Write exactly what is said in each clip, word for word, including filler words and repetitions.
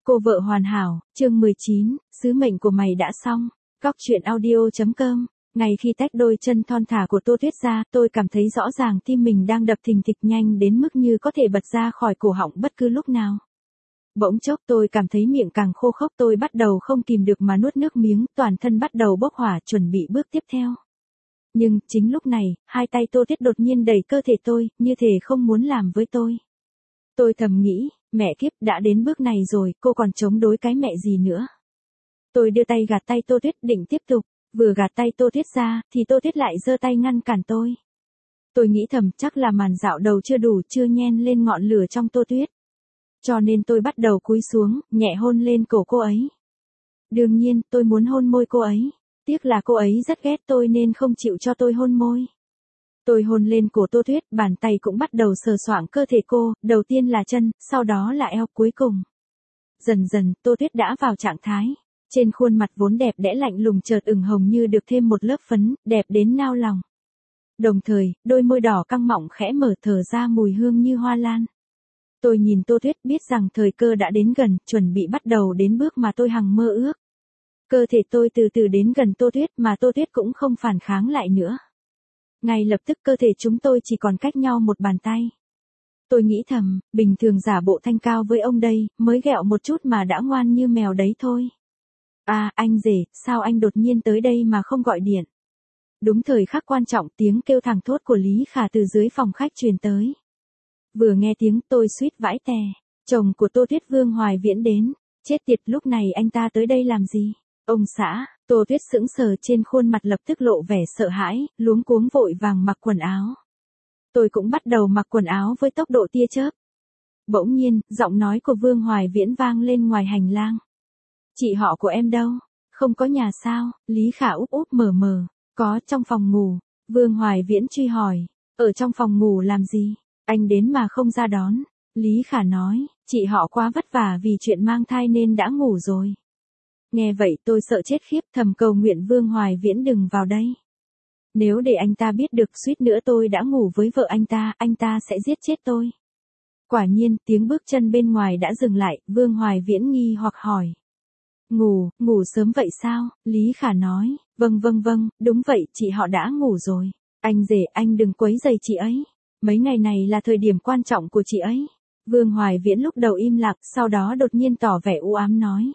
Cô vợ hoàn hảo, chương mười chín, sứ mệnh của mày đã xong. Cóc truyện audio.com. Ngày khi tách đôi chân thon thả của Tô Tuyết ra, tôi cảm thấy rõ ràng tim mình đang đập thình thịch nhanh đến mức như có thể bật ra khỏi cổ họng bất cứ lúc nào. Bỗng chốc tôi cảm thấy miệng càng khô khốc, tôi bắt đầu không kìm được mà nuốt nước miếng, toàn thân bắt đầu bốc hỏa chuẩn bị bước tiếp theo. Nhưng, chính lúc này, hai tay Tô Tuyết đột nhiên đẩy cơ thể tôi, như thể không muốn làm với tôi. Tôi thầm nghĩ, mẹ kiếp đã đến bước này rồi, cô còn chống đối cái mẹ gì nữa. Tôi đưa tay gạt tay Tô Tuyết định tiếp tục, vừa gạt tay Tô Tuyết ra, thì Tô Tuyết lại giơ tay ngăn cản tôi. Tôi nghĩ thầm chắc là màn dạo đầu chưa đủ, chưa nhen lên ngọn lửa trong Tô Tuyết. Cho nên tôi bắt đầu cúi xuống, nhẹ hôn lên cổ cô ấy. Đương nhiên, tôi muốn hôn môi cô ấy. Tiếc là cô ấy rất ghét tôi nên không chịu cho tôi hôn môi. Tôi hôn lên cổ Tô Tuyết, bàn tay cũng bắt đầu sờ soạng cơ thể cô, đầu tiên là chân, sau đó là eo, cuối cùng. Dần dần, Tô Tuyết đã vào trạng thái. Trên khuôn mặt vốn đẹp đẽ lạnh lùng chợt ửng hồng như được thêm một lớp phấn, đẹp đến nao lòng. Đồng thời, đôi môi đỏ căng mọng khẽ mở thở ra mùi hương như hoa lan. Tôi nhìn Tô Tuyết biết rằng thời cơ đã đến gần, chuẩn bị bắt đầu đến bước mà tôi hằng mơ ước. Cơ thể tôi từ từ đến gần Tô Tuyết mà Tô Tuyết cũng không phản kháng lại nữa. Ngay lập tức cơ thể chúng tôi chỉ còn cách nhau một bàn tay. Tôi nghĩ thầm, bình thường giả bộ thanh cao với ông đây, mới ghẹo một chút mà đã ngoan như mèo đấy thôi. À, anh rể, sao anh đột nhiên tới đây mà không gọi điện? Đúng thời khắc quan trọng, tiếng kêu thảng thốt của Lý Khả từ dưới phòng khách truyền tới. Vừa nghe tiếng tôi suýt vãi tè, chồng của Tô Tuyết Vương Hoài Viễn đến. Chết tiệt, lúc này anh ta tới đây làm gì? Ông xã, Tô Tuyết sững sờ, trên khuôn mặt lập tức lộ vẻ sợ hãi, luống cuống vội vàng mặc quần áo. Tôi cũng bắt đầu mặc quần áo với tốc độ tia chớp. Bỗng nhiên, giọng nói của Vương Hoài Viễn vang lên ngoài hành lang. Chị họ của em đâu? Không có nhà sao? Lý Khả úp úp mở mở. Có, trong phòng ngủ. Vương Hoài Viễn truy hỏi. Ở trong phòng ngủ làm gì? Anh đến mà không ra đón. Lý Khả nói, chị họ quá vất vả vì chuyện mang thai nên đã ngủ rồi. Nghe vậy tôi sợ chết khiếp, thầm cầu nguyện Vương Hoài Viễn đừng vào đây. Nếu để anh ta biết được suýt nữa tôi đã ngủ với vợ anh ta, anh ta sẽ giết chết tôi. Quả nhiên, tiếng bước chân bên ngoài đã dừng lại, Vương Hoài Viễn nghi hoặc hỏi. Ngủ, ngủ sớm vậy sao? Lý Khả nói, vâng vâng vâng, đúng vậy, chị họ đã ngủ rồi. Anh rể, anh đừng quấy rầy chị ấy. Mấy ngày này là thời điểm quan trọng của chị ấy. Vương Hoài Viễn lúc đầu im lặng, sau đó đột nhiên tỏ vẻ u ám nói.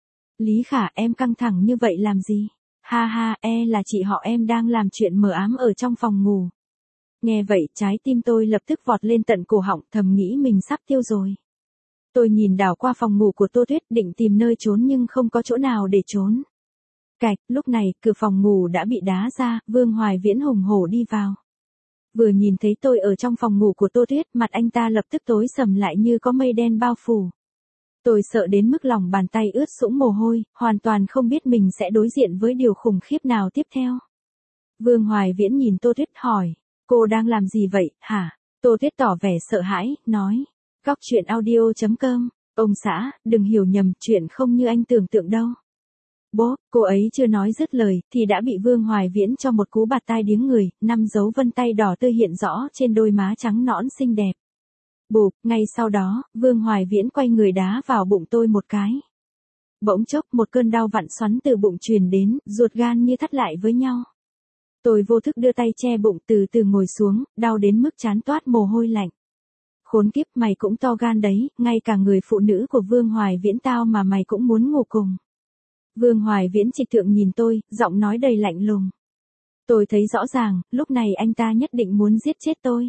Lý Khả, em căng thẳng như vậy làm gì? Ha ha, e là chị họ em đang làm chuyện mờ ám ở trong phòng ngủ. Nghe vậy, trái tim tôi lập tức vọt lên tận cổ họng, thầm nghĩ mình sắp tiêu rồi. Tôi nhìn đảo qua phòng ngủ của Tô Tuyết, định tìm nơi trốn nhưng không có chỗ nào để trốn. Cạch, lúc này, cửa phòng ngủ đã bị đá ra, Vương Hoài Viễn hùng hổ đi vào. Vừa nhìn thấy tôi ở trong phòng ngủ của Tô Tuyết, mặt anh ta lập tức tối sầm lại như có mây đen bao phủ. Tôi sợ đến mức lòng bàn tay ướt sũng mồ hôi, hoàn toàn không biết mình sẽ đối diện với điều khủng khiếp nào tiếp theo. Vương Hoài Viễn nhìn Tô Tuyết hỏi, cô đang làm gì vậy, hả? Tô Tuyết tỏ vẻ sợ hãi, nói, cóc truyện audio.com, ông xã, đừng hiểu nhầm, chuyện không như anh tưởng tượng đâu. Bố, cô ấy chưa nói dứt lời, thì đã bị Vương Hoài Viễn cho một cú bạt tai điếng người, năm dấu vân tay đỏ tươi hiện rõ trên đôi má trắng nõn xinh đẹp. Bụp, ngay sau đó, Vương Hoài Viễn quay người đá vào bụng tôi một cái. Bỗng chốc một cơn đau vặn xoắn từ bụng truyền đến, ruột gan như thắt lại với nhau. Tôi vô thức đưa tay che bụng, từ từ ngồi xuống, đau đến mức trán toát mồ hôi lạnh. Khốn kiếp, mày cũng to gan đấy, ngay cả người phụ nữ của Vương Hoài Viễn tao mà mày cũng muốn ngủ cùng. Vương Hoài Viễn trịch thượng nhìn tôi, giọng nói đầy lạnh lùng. Tôi thấy rõ ràng, lúc này anh ta nhất định muốn giết chết tôi.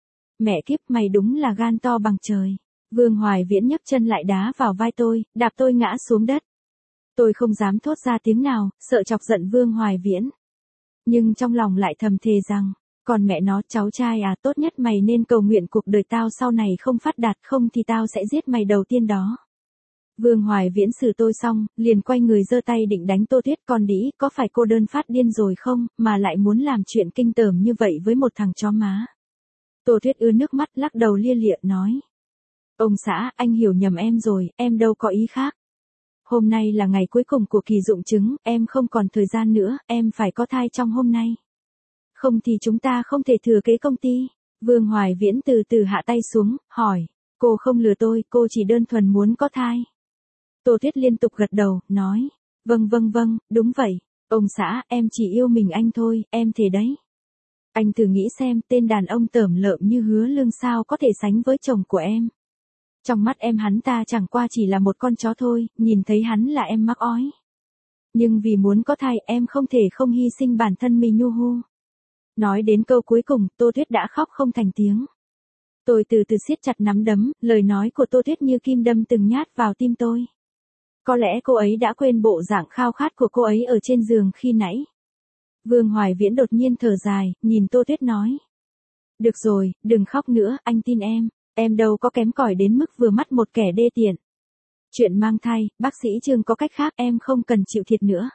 Mẹ kiếp, mày đúng là gan to bằng trời. Vương Hoài Viễn nhấc chân lại đá vào vai tôi, đạp tôi ngã xuống đất. Tôi không dám thốt ra tiếng nào, sợ chọc giận Vương Hoài Viễn. Nhưng trong lòng lại thầm thề rằng, còn mẹ nó, cháu trai à, tốt nhất mày nên cầu nguyện cuộc đời tao sau này không phát đạt, không thì tao sẽ giết mày đầu tiên đó. Vương Hoài Viễn xử tôi xong, liền quay người giơ tay định đánh Tô Tuyết, con đĩ, có phải cô đơn phát điên rồi không, mà lại muốn làm chuyện kinh tởm như vậy với một thằng chó má. Tô Tuyết ứa nước mắt, lắc đầu lia lịa nói. Ông xã, anh hiểu nhầm em rồi, em đâu có ý khác. Hôm nay là ngày cuối cùng của kỳ dụng trứng, em không còn thời gian nữa, em phải có thai trong hôm nay. Không thì chúng ta không thể thừa kế công ty. Vương Hoài Viễn từ từ hạ tay xuống, hỏi. Cô không lừa tôi, cô chỉ đơn thuần muốn có thai. Tô Tuyết liên tục gật đầu, nói, vâng vâng vâng, đúng vậy, ông xã, em chỉ yêu mình anh thôi, em thề đấy. Anh thử nghĩ xem, tên đàn ông tởm lợm như Hứa Lương sao có thể sánh với chồng của em. Trong mắt em hắn ta chẳng qua chỉ là một con chó thôi, nhìn thấy hắn là em mắc ói. Nhưng vì muốn có thai em không thể không hy sinh bản thân mình nhu hu. Nói đến câu cuối cùng, Tô Tuyết đã khóc không thành tiếng. Tôi từ từ siết chặt nắm đấm, lời nói của Tô Tuyết như kim đâm từng nhát vào tim tôi. Có lẽ cô ấy đã quên bộ dạng khao khát của cô ấy ở trên giường khi nãy. Vương Hoài Viễn đột nhiên thở dài, nhìn Tô Tuyết nói. Được rồi, đừng khóc nữa, anh tin em, em đâu có kém cỏi đến mức vừa mắt một kẻ đê tiện. Chuyện mang thai, bác sĩ Trương có cách khác, em không cần chịu thiệt nữa.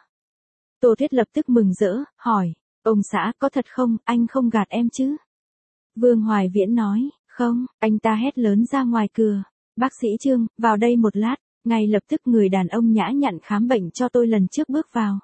Tô Tuyết lập tức mừng rỡ, hỏi, ông xã có thật không, anh không gạt em chứ? Vương Hoài Viễn nói, không, anh ta hét lớn ra ngoài cửa, bác sĩ Trương, vào đây một lát, ngay lập tức người đàn ông nhã nhặn khám bệnh cho tôi lần trước bước vào.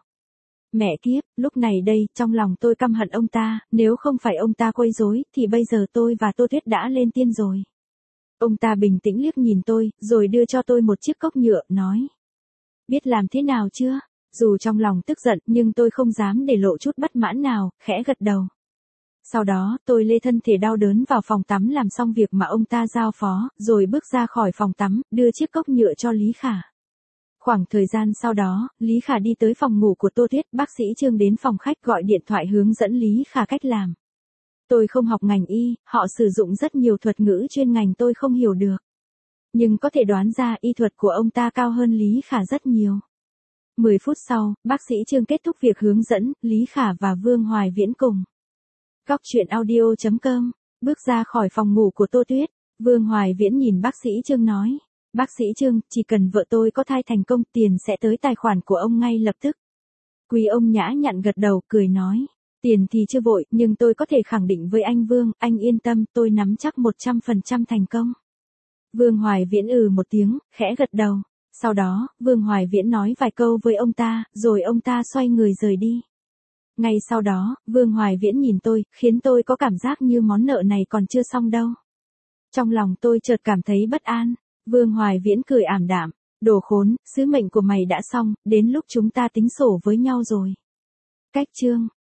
Mẹ kiếp, lúc này đây, trong lòng tôi căm hận ông ta, nếu không phải ông ta quấy rối, thì bây giờ tôi và Tô Tuyết đã lên tiên rồi. Ông ta bình tĩnh liếc nhìn tôi, rồi đưa cho tôi một chiếc cốc nhựa, nói. Biết làm thế nào chưa? Dù trong lòng tức giận, nhưng tôi không dám để lộ chút bất mãn nào, khẽ gật đầu. Sau đó, tôi lê thân thể đau đớn vào phòng tắm làm xong việc mà ông ta giao phó, rồi bước ra khỏi phòng tắm, đưa chiếc cốc nhựa cho Lý Khả. Khoảng thời gian sau đó, Lý Khả đi tới phòng ngủ của Tô Tuyết, bác sĩ Trương đến phòng khách gọi điện thoại hướng dẫn Lý Khả cách làm. Tôi không học ngành y, họ sử dụng rất nhiều thuật ngữ chuyên ngành tôi không hiểu được. Nhưng có thể đoán ra y thuật của ông ta cao hơn Lý Khả rất nhiều. mười phút sau, bác sĩ Trương kết thúc việc hướng dẫn, Lý Khả và Vương Hoài Viễn cùng. Cóc truyện audio chấm com, bước ra khỏi phòng ngủ của Tô Tuyết, Vương Hoài Viễn nhìn bác sĩ Trương nói. Bác sĩ Trương, chỉ cần vợ tôi có thai thành công tiền sẽ tới tài khoản của ông ngay lập tức. Quý ông nhã nhặn gật đầu, cười nói. Tiền thì chưa vội, nhưng tôi có thể khẳng định với anh Vương, anh yên tâm, tôi nắm chắc một trăm phần trăm thành công. Vương Hoài Viễn ừ một tiếng, khẽ gật đầu. Sau đó, Vương Hoài Viễn nói vài câu với ông ta, rồi ông ta xoay người rời đi. Ngay sau đó, Vương Hoài Viễn nhìn tôi, khiến tôi có cảm giác như món nợ này còn chưa xong đâu. Trong lòng tôi chợt cảm thấy bất an. Vương Hoài Viễn cười ảm đạm, đồ khốn, sứ mệnh của mày đã xong, đến lúc chúng ta tính sổ với nhau rồi. Cách chương